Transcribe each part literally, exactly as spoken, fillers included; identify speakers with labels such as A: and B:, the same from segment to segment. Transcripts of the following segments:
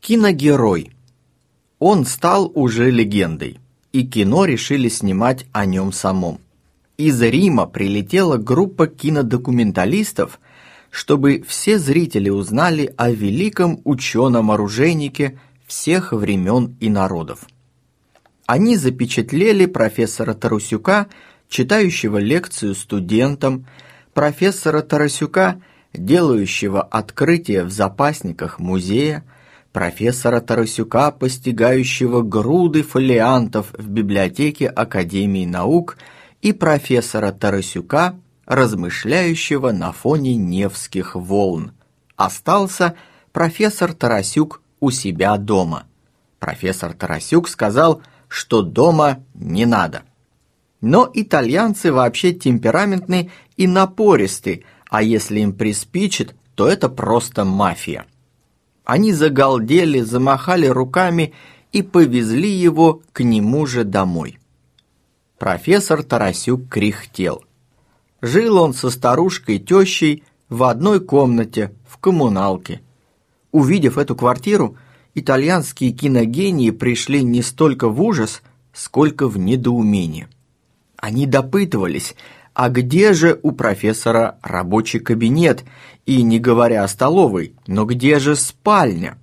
A: Киногерой. Он стал уже легендой, и кино решили снимать о нем самом. Из Рима прилетела группа кинодокументалистов, чтобы все зрители узнали о великом ученом-оружейнике всех времен и народов. Они запечатлели профессора Тарасюка, читающего лекцию студентам, профессора Тарасюка, делающего открытие в запасниках музея, профессора Тарасюка, постигающего груды фолиантов в библиотеке Академии наук, и профессора Тарасюка, размышляющего на фоне Невских волн. Остался профессор Тарасюк у себя дома. Профессор Тарасюк сказал, что дома не надо. Но итальянцы вообще темпераментны и напористы, а если им приспичит, то это просто мафия. Они загалдели, замахали руками и повезли его к нему же домой. Профессор Тарасюк кряхтел. Жил он со старушкой-тещей в одной комнате в коммуналке. Увидев эту квартиру, итальянские киногении пришли не столько в ужас, сколько в недоумение. Они допытывались, а где же у профессора рабочий кабинет, и не говоря о столовой, но где же спальня?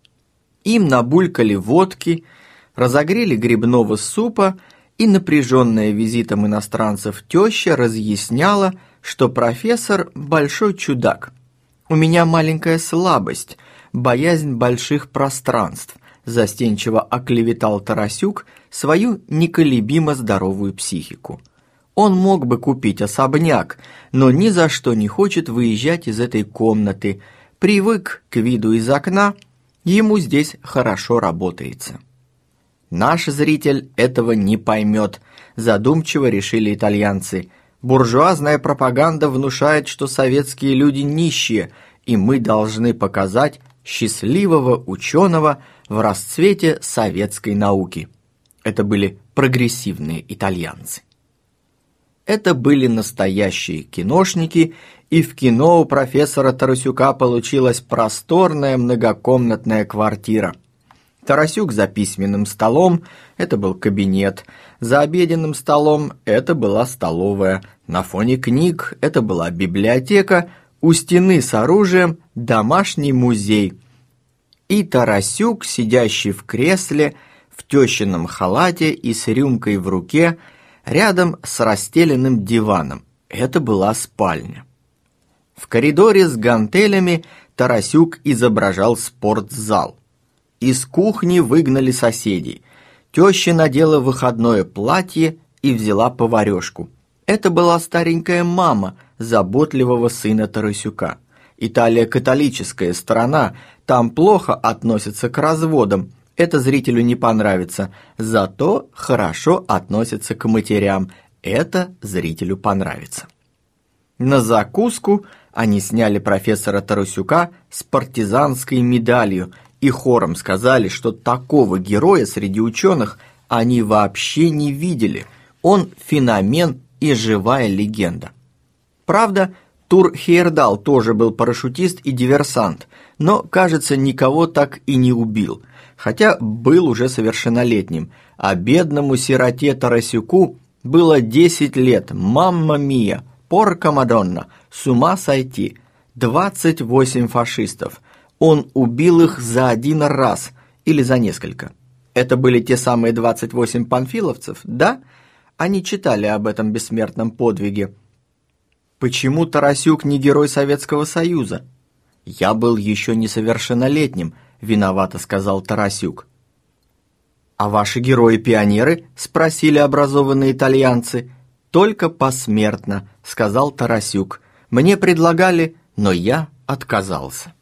A: Им набулькали водки, разогрели грибного супа, и напряженная визитом иностранцев теща разъясняла, что профессор – большой чудак. «У меня маленькая слабость, боязнь больших пространств», застенчиво оклеветал Тарасюк свою неколебимо здоровую психику. Он мог бы купить особняк, но ни за что не хочет выезжать из этой комнаты. Привык к виду из окна, ему здесь хорошо работается. Наш зритель этого не поймет, задумчиво решили итальянцы. Буржуазная пропаганда внушает, что советские люди нищие, и мы должны показать счастливого ученого в расцвете советской науки. Это были прогрессивные итальянцы. Это были настоящие киношники, и в кино у профессора Тарасюка получилась просторная многокомнатная квартира. Тарасюк за письменным столом – это был кабинет, за обеденным столом – это была столовая, на фоне книг – это была библиотека, у стены с оружием – домашний музей. И Тарасюк, сидящий в кресле, в тещином халате и с рюмкой в руке – рядом с расстеленным диваном. Это была спальня. В коридоре с гантелями Тарасюк изображал спортзал. Из кухни выгнали соседей. Теща надела выходное платье и взяла поварёшку. Это была старенькая мама заботливого сына Тарасюка. Италия католическая страна, там плохо относятся к разводам. Это зрителю не понравится, зато хорошо относятся к матерям. Это зрителю понравится. На закуску они сняли профессора Тарасюка с партизанской медалью и хором сказали, что такого героя среди ученых они вообще не видели. Он феномен и живая легенда. Правда, Тур Хейердал тоже был парашютист и диверсант, но, кажется, никого так и не убил, хотя был уже совершеннолетним, а бедному сироте Тарасюку было десять лет. Мамма мия, порка мадонна, с ума сойти, двадцать восемь фашистов. Он убил их за один раз или за несколько. Это были те самые двадцать восемь панфиловцев, да? Они читали об этом бессмертном подвиге. Почему Тарасюк не герой Советского Союза? Я был еще несовершеннолетним, виновато сказал Тарасюк. «А ваши герои-пионеры?» – спросили образованные итальянцы. «Только посмертно», – сказал Тарасюк. «Мне предлагали, но я отказался».